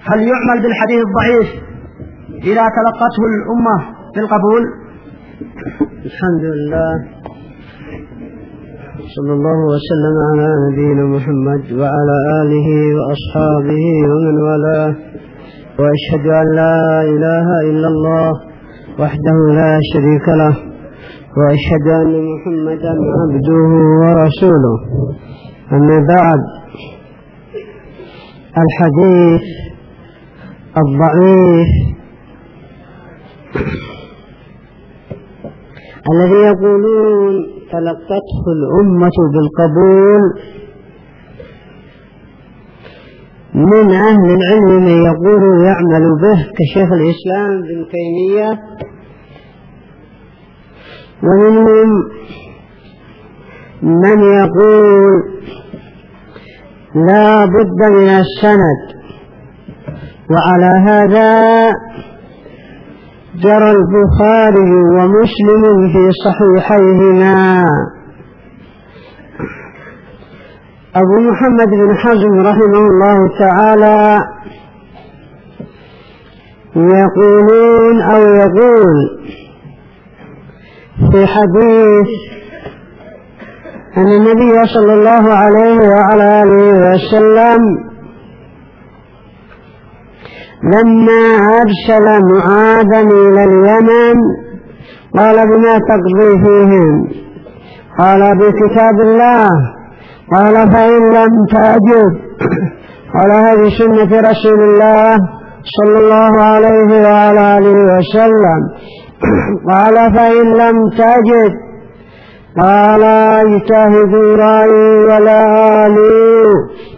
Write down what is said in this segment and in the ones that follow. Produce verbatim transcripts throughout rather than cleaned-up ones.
هل يعمل بالحديث الضعيف إذا تلقته الأمة بالقبول؟ الحمد لله، صلى الله وسلم على نبينا محمد وعلى آله وأصحابه ومن والاه، وأشهد أن لا إله إلا الله وحده لا شريك له، وأشهد أن محمدا عبده ورسوله. أما بعد، الحديث الضعيف الذي يقولون تلقته الأمة بالقبول، من أهل العلم من يقول يعمل به كشيخ الإسلام ابن تيمية، ومنهم من يقول لا بد من السند. وعلى هذا جرى البخاري ومسلم في صحيحيهما. أبو محمد بن حزم رحمه الله تعالى يقولون أو يقول في حديث أن النبي صلى الله عليه وعلى آله وسلم لما أرسل معاذا إلى اليمن قال بما تقضي فيهم؟ قال بكتاب الله. قال فإن لم تجد؟ قال هذه سنة رسول الله صلى الله عليه وعلى آله وسلم. قال فإن لم تجد؟ قال اجتهدوا رأيي ولا آلوا.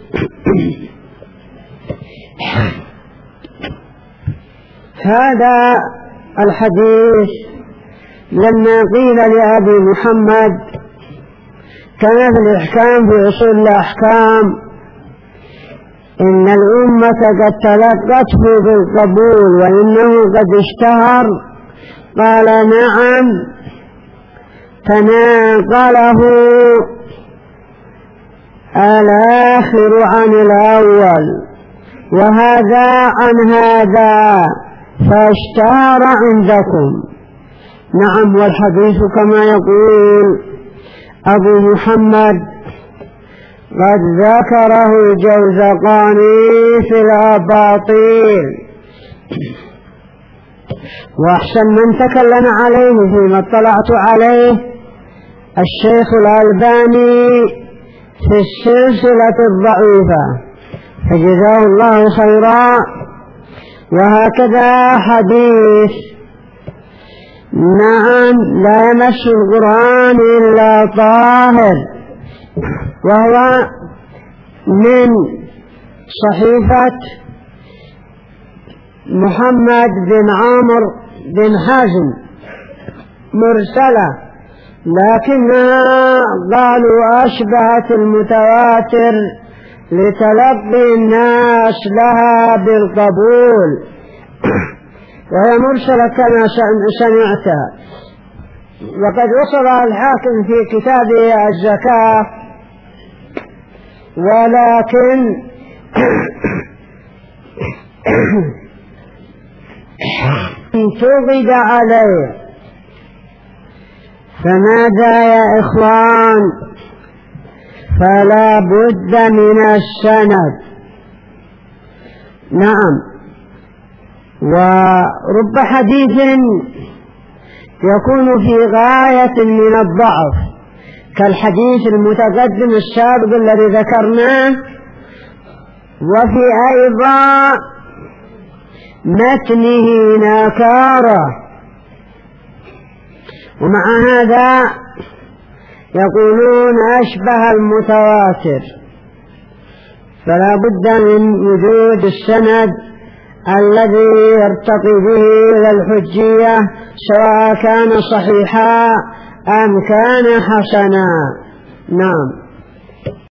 هذا الحديث لما قيل لأبي محمد كما في الإحكام في أصول الأحكام إن الأمة قد تلقته بالقبول وإنه قد اشتهر، قال نعم، تناقله الآخر عن الأول وهذا عن هذا فاشتهر عندكم. نعم، والحديث كما يقول أبو محمد قد ذكره الجوزقاني في الأباطيل، وأحسن من تكلم عليه فيما اطلعت عليه الشيخ الألباني في السلسلة الضعيفة، فجزاه الله خيرا. وهكذا حديث نعم لا يمس القرآن إلا طاهر، وهو من صحيفة محمد بن عمرو بن حزم مرسلة، لكنها قالوا أشبهت المتواتر لتلقي الناس لها بالقبول، وهي مرسلة كما سمعتها. وقد وصلها الحاكم في كتابه الزكاة، ولكن انتقد عليه. فماذا يا إخوان؟ فلا بد من السند. نعم، ورب حديث يكون في غاية من الضعف كالحديث المتقدم السابق الذي ذكرناه، وفي أيضا متنه نكارة. ومع هذا يقولون أشبه المتواتر، فلا بد من وجود السند الذي يرتقي به إلى الحجية، سواء كان صحيحا أم كان حسنا. نعم.